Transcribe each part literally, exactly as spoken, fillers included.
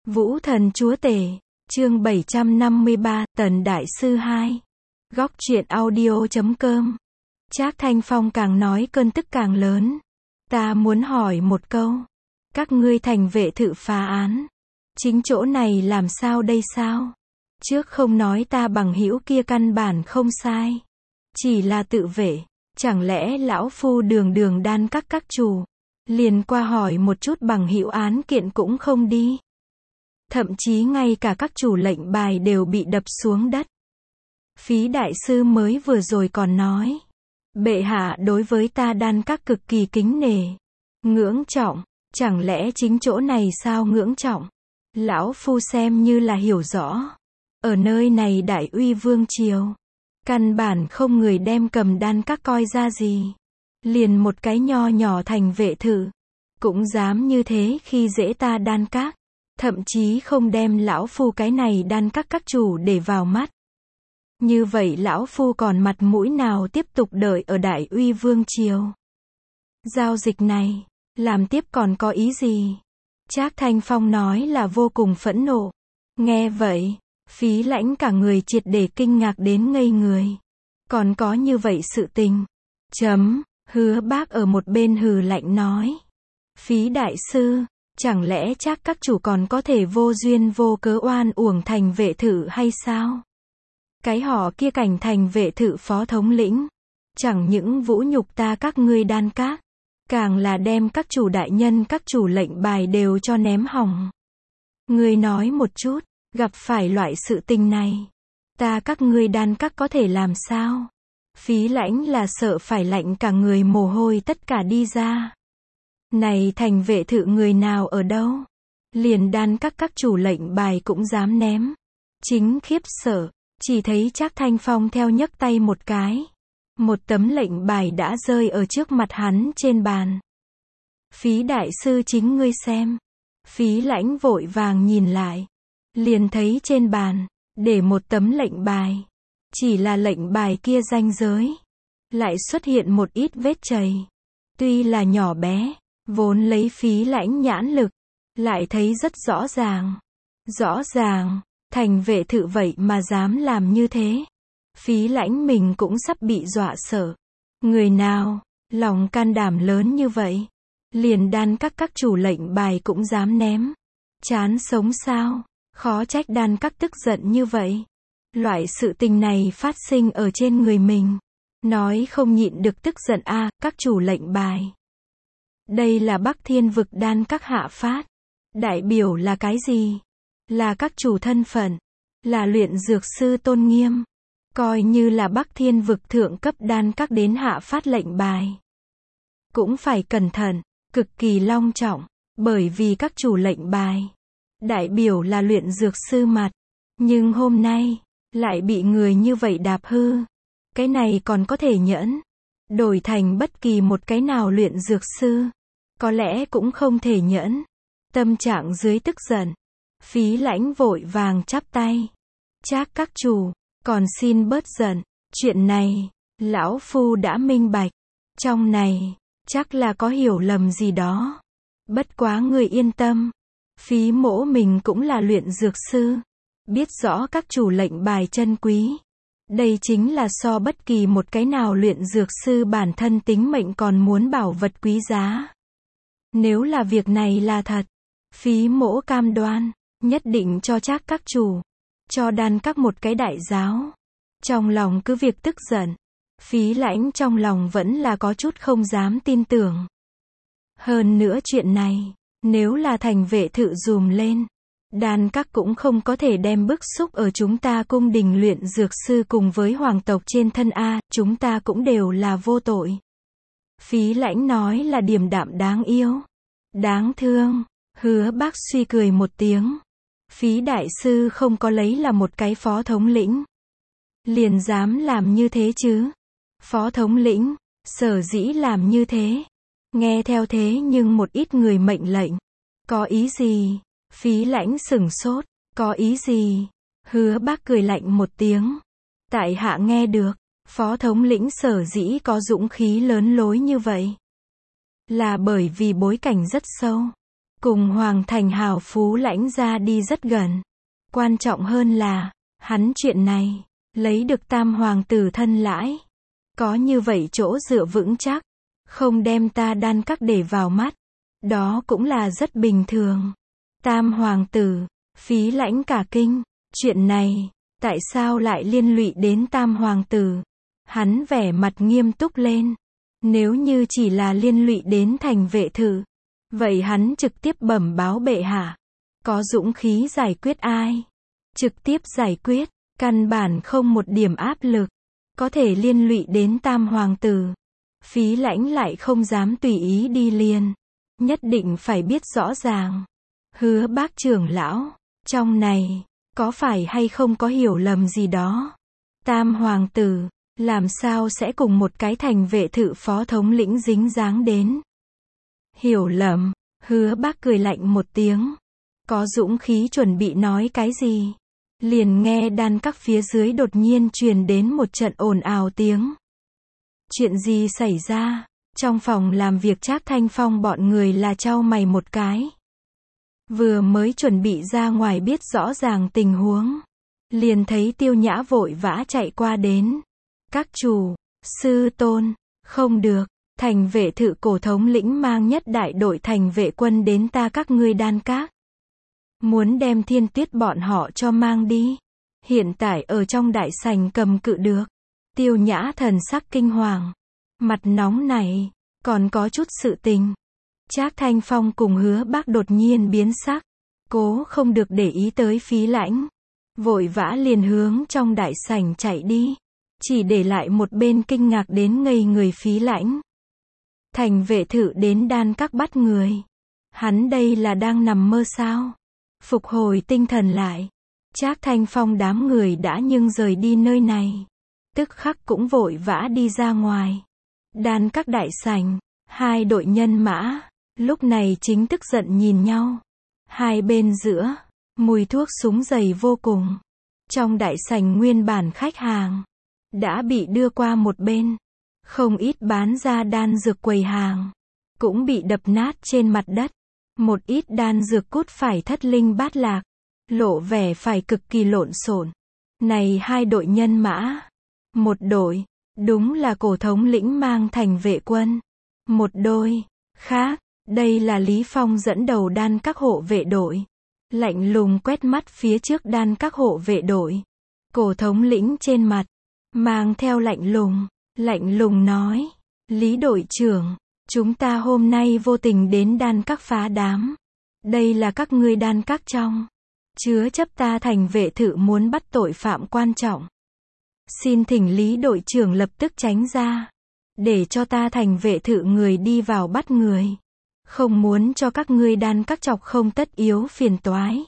Vũ Thần Chúa Tể, chương bảy trăm năm mươi ba, Tần Đại Sư hai. Góc truyện audio chấm com. Trác Thanh Phong càng nói cơn tức càng lớn. Ta muốn hỏi một câu. Các ngươi thành vệ thự phá án. Chính chỗ này làm sao đây sao? Trước không nói ta bằng hữu kia căn bản không sai. Chỉ là tự vệ. Chẳng lẽ lão phu đường đường đan các các chủ. Liền qua hỏi một chút bằng hữu án kiện cũng không đi. Thậm chí ngay cả các chủ lệnh bài đều bị đập xuống đất. Phí đại sư mới vừa rồi còn nói. Bệ hạ đối với ta đan các cực kỳ kính nể. Ngưỡng trọng. Chẳng lẽ chính chỗ này sao ngưỡng trọng? Lão phu xem như là hiểu rõ. Ở nơi này đại uy vương triều. Căn bản không người đem cầm đan các coi ra gì. Liền một cái nho nhỏ thành vệ thự. Cũng dám như thế khi dễ ta đan các. Thậm chí không đem lão phu cái này đan các các chủ để vào mắt. Như vậy lão phu còn mặt mũi nào tiếp tục đợi ở đại uy vương triều? Giao dịch này, làm tiếp còn có ý gì? Trác Thanh Phong nói là vô cùng phẫn nộ. Nghe vậy, Phí Lãnh cả người triệt để kinh ngạc đến ngây người. Còn có như vậy sự tình. Chấm, Hứa Bác ở một bên hừ lạnh nói. Phí đại sư, chẳng lẽ Trác các chủ còn có thể vô duyên vô cớ oan uổng thành vệ thự hay sao? Cái họ kia cảnh thành vệ thự phó thống lĩnh. Chẳng những vũ nhục ta các ngươi đan các. Càng là đem các chủ đại nhân các chủ lệnh bài đều cho ném hỏng. Ngươi nói một chút, gặp phải loại sự tình này. Ta các ngươi đan các có thể làm sao? Phí Lãnh là sợ phải lạnh cả người mồ hôi tất cả đi ra. Này thành vệ thự người nào ở đâu? Liền đan các các chủ lệnh bài cũng dám ném. Chính khiếp sợ, chỉ thấy Trác Thanh Phong theo nhấc tay một cái. Một tấm lệnh bài đã rơi ở trước mặt hắn trên bàn. Phí đại sư chính ngươi xem. Phí Lãnh vội vàng nhìn lại. Liền thấy trên bàn, để một tấm lệnh bài. Chỉ là lệnh bài kia ranh giới. Lại xuất hiện một ít vết chày. Tuy là nhỏ bé. Vốn lấy Phí Lãnh nhãn lực, lại thấy rất rõ ràng. Rõ ràng, thành vệ thự vậy mà dám làm như thế. Phí Lãnh mình cũng sắp bị dọa sợ. Người nào, lòng can đảm lớn như vậy. Liền đan các các chủ lệnh bài cũng dám ném. Chán sống sao, khó trách đan các tức giận như vậy. Loại sự tình này phát sinh ở trên người mình. Nói không nhịn được tức giận a à, các chủ lệnh bài. Đây là Bắc Thiên vực đan các hạ phát. Đại biểu là cái gì? Là các chủ thân phận. Là luyện dược sư tôn nghiêm. Coi như là Bắc Thiên vực thượng cấp đan các đến hạ phát lệnh bài. Cũng phải cẩn thận, cực kỳ long trọng. Bởi vì các chủ lệnh bài. Đại biểu là luyện dược sư mặt. Nhưng hôm nay, lại bị người như vậy đạp hư. Cái này còn có thể nhẫn. Đổi thành bất kỳ một cái nào luyện dược sư. Có lẽ cũng không thể nhẫn. Tâm trạng dưới tức giận. Phí Lãnh vội vàng chắp tay. Trác các chủ, còn xin bớt giận. Chuyện này, lão phu đã minh bạch. Trong này, chắc là có hiểu lầm gì đó. Bất quá người yên tâm. Phí mỗ mình cũng là luyện dược sư. Biết rõ các chủ lệnh bài chân quý. Đây chính là so bất kỳ một cái nào luyện dược sư bản thân tính mệnh còn muốn bảo vật quý giá. Nếu là việc này là thật, Phí mỗ cam đoan, nhất định cho Trác các chủ, cho đan các một cái đại giáo. Trong lòng cứ việc tức giận, Phí Lãnh trong lòng vẫn là có chút không dám tin tưởng. Hơn nữa chuyện này, nếu là thành vệ thự dùm lên, đan các cũng không có thể đem bức xúc ở chúng ta cung đình luyện dược sư cùng với hoàng tộc trên thân a, chúng ta cũng đều là vô tội. Phí Lãnh nói là điềm đạm đáng yêu. Đáng thương. Hứa Bác suy cười một tiếng. Phí đại sư không có lấy là một cái phó thống lĩnh. Liền dám làm như thế chứ. Phó thống lĩnh, sở dĩ làm như thế. Nghe theo thế nhưng một ít người mệnh lệnh. Có ý gì? Phí Lãnh sửng sốt. Có ý gì? Hứa Bác cười lạnh một tiếng. Tại hạ nghe được. Phó thống lĩnh sở dĩ có dũng khí lớn lối như vậy. Là bởi vì bối cảnh rất sâu. cùng Hoàng Thành hào phú lãnh ra đi rất gần. Quan trọng hơn là, hắn chuyện này, lấy được tam hoàng tử thân lãi. Có như vậy chỗ dựa vững chắc, không đem ta đan các để vào mắt. Đó cũng là rất bình thường. Tam hoàng tử, Phí Lãnh cả kinh. Chuyện này, tại sao lại liên lụy đến tam hoàng tử? Hắn vẻ mặt nghiêm túc lên. Nếu như chỉ là liên lụy đến Thành Vệ Thự, vậy hắn trực tiếp bẩm báo bệ hạ. Có dũng khí giải quyết ai? Trực tiếp giải quyết, căn bản không một điểm áp lực. Có thể liên lụy đến tam hoàng tử. Phí Lãnh lại không dám tùy ý đi liền. Nhất định phải biết rõ ràng. Hứa Bác trưởng lão, trong này, có phải hay không có hiểu lầm gì đó? Tam hoàng tử, làm sao sẽ cùng một cái Thành Vệ Thự phó thống lĩnh dính dáng đến? Hiểu lầm, Hứa Bác cười lạnh một tiếng. Có dũng khí chuẩn bị nói cái gì? Liền nghe đan các phía dưới đột nhiên truyền đến một trận ồn ào tiếng. Chuyện gì xảy ra? Trong phòng làm việc Trác Thanh Phong bọn người là chau mày một cái. Vừa mới chuẩn bị ra ngoài biết rõ ràng tình huống. Liền thấy Tiêu Nhã vội vã chạy qua đến. Các chủ, sư tôn, không được, Thành Vệ Thự cổ thống lĩnh mang nhất đại đội thành vệ quân đến ta các ngươi đan các. Muốn đem Thiên Tuyết bọn họ cho mang đi. Hiện tại ở trong đại sảnh cầm cự được. Tiêu Nhã thần sắc kinh hoàng. Mặt nóng này, còn có chút sự tình. Trác Thanh Phong cùng Hứa Bác đột nhiên biến sắc. Cố không được để ý tới Phí Lãnh. Vội vã liền hướng trong đại sảnh chạy đi. Chỉ để lại một bên kinh ngạc đến ngây người Phí Lãnh. Thành Vệ Thự đến đan các bắt người. Hắn đây là đang nằm mơ sao? Phục hồi tinh thần lại. Trác Thanh Phong đám người đã nhưng rời đi nơi này. Tức khắc cũng vội vã đi ra ngoài. Đan các đại sảnh, hai đội nhân mã, lúc này chính tức giận nhìn nhau. Hai bên giữa, mùi thuốc súng dày vô cùng. Trong đại sảnh nguyên bản khách hàng, đã bị đưa qua một bên. Không ít bán ra đan dược quầy hàng, cũng bị đập nát trên mặt đất. Một ít đan dược cút phải thất linh bát lạc, lộ vẻ phải cực kỳ lộn xộn. Này hai đội nhân mã, một đội, đúng là cổ thống lĩnh mang thành vệ quân. Một đôi, khác, đây là Lý Phong dẫn đầu đan các hộ vệ đội. Lạnh lùng quét mắt phía trước đan các hộ vệ đội. Cổ thống lĩnh trên mặt, mang theo lạnh lùng, lạnh lùng nói, Lý đội trưởng, chúng ta hôm nay vô tình đến đan các phá đám. Đây là các ngươi đan các trong. Chứa chấp ta Thành Vệ Thự muốn bắt tội phạm quan trọng. Xin thỉnh Lý đội trưởng lập tức tránh ra. Để cho ta Thành Vệ Thự người đi vào bắt người. Không muốn cho các ngươi đan các chọc không tất yếu phiền toái.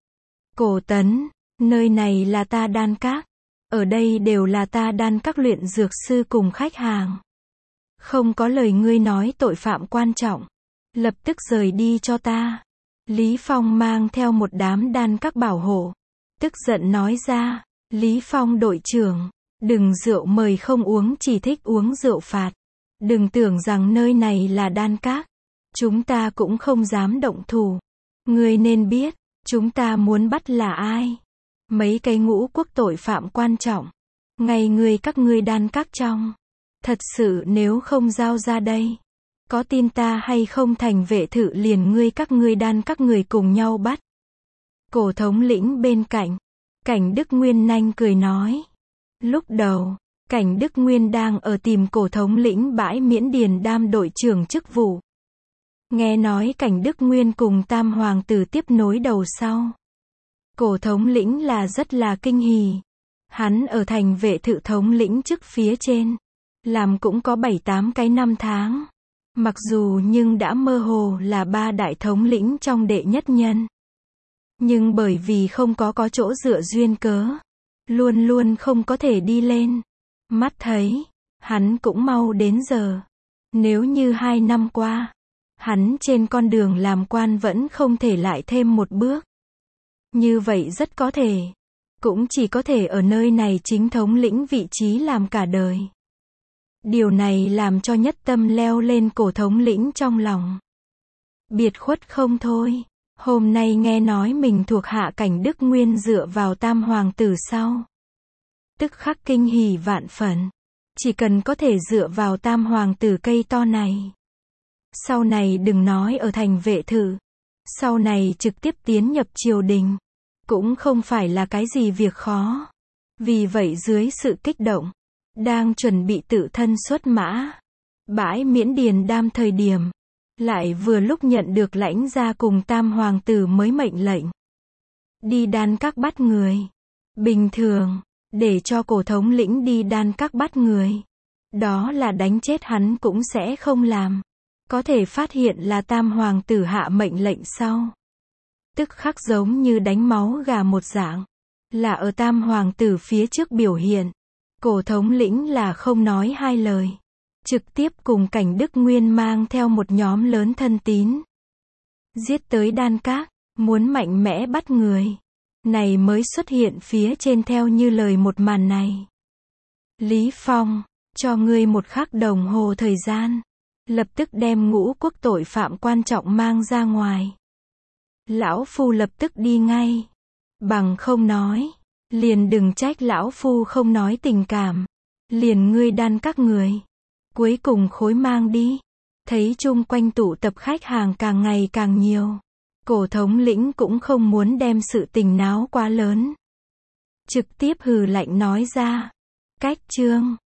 Cổ Tấn, nơi này là ta đan các. Ở đây đều là ta đan các luyện dược sư cùng khách hàng. Không có lời ngươi nói tội phạm quan trọng. Lập tức rời đi cho ta. Lý Phong mang theo một đám đan các bảo hộ. Tức giận nói ra, Lý Phong đội trưởng, đừng rượu mời không uống chỉ thích uống rượu phạt. Đừng tưởng rằng nơi này là đan các. Chúng ta cũng không dám động thủ. Ngươi nên biết, chúng ta muốn bắt là ai. Mấy cái ngũ quốc tội phạm quan trọng. Ngay ngươi các ngươi đan các trong. Thật sự nếu không giao ra đây, có tin ta hay không Thành Vệ Thự liền ngươi các ngươi đan các người cùng nhau bắt. Cổ thống lĩnh bên cạnh, Cảnh Đức Nguyên nanh cười nói. Lúc đầu, Cảnh Đức Nguyên đang ở tìm cổ thống lĩnh bãi miễn điền đam đội trưởng chức vụ. Nghe nói Cảnh Đức Nguyên cùng tam hoàng tử tiếp nối đầu sau. Cổ thống lĩnh là rất là kinh hỉ. Hắn ở Thành Vệ Thự thống lĩnh chức phía trên. Làm cũng có bảy tám cái năm tháng. Mặc dù nhưng đã mơ hồ là ba đại thống lĩnh trong đệ nhất nhân. Nhưng bởi vì không có có chỗ dựa duyên cớ. Luôn luôn không có thể đi lên. Mắt thấy, hắn cũng mau đến giờ. Nếu như hai năm qua, hắn trên con đường làm quan vẫn không thể lại thêm một bước. Như vậy rất có thể. Cũng chỉ có thể ở nơi này chính thống lĩnh vị trí làm cả đời. Điều này làm cho nhất tâm leo lên cổ thống lĩnh trong lòng. biệt khuất không thôi. Hôm nay nghe nói mình thuộc hạ Cảnh Đức Nguyên dựa vào Tam Hoàng tử sau. Tức khắc kinh hỉ vạn phần. Chỉ cần có thể dựa vào Tam Hoàng tử cây to này. Sau này đừng nói ở thành vệ thự. Sau này trực tiếp tiến nhập triều đình. Cũng không phải là cái gì việc khó. Vì vậy dưới sự kích động, đang chuẩn bị tự thân xuất mã. Bãi Miễn Điền Đam thời điểm. Lại vừa lúc nhận được lãnh gia cùng Tam Hoàng tử mới mệnh lệnh. Đi đan các bắt người. Bình thường, để cho cổ thống lĩnh đi đan các bắt người. Đó là đánh chết hắn cũng sẽ không làm. Có thể phát hiện là Tam Hoàng tử hạ mệnh lệnh sau. Tức khắc giống như đánh máu gà một dạng. Là ở Tam Hoàng tử phía trước biểu hiện. Cổ thống lĩnh là không nói hai lời. Trực tiếp cùng Cảnh Đức Nguyên mang theo một nhóm lớn thân tín. Giết tới đan các, muốn mạnh mẽ bắt người. Này mới xuất hiện phía trên theo như lời một màn này. Lý Phong, cho ngươi một khắc đồng hồ thời gian. Lập tức đem ngũ quốc tội phạm quan trọng mang ra ngoài. Lão Phu lập tức đi ngay. Bằng không nói. Liền đừng trách lão Phu không nói tình cảm. Liền ngươi đan các người. Cuối cùng khối mang đi. Thấy chung quanh tụ tập khách hàng càng ngày càng nhiều. Cổ thống lĩnh cũng không muốn đem sự tình náo quá lớn. Trực tiếp hừ lạnh nói ra. Cách chương.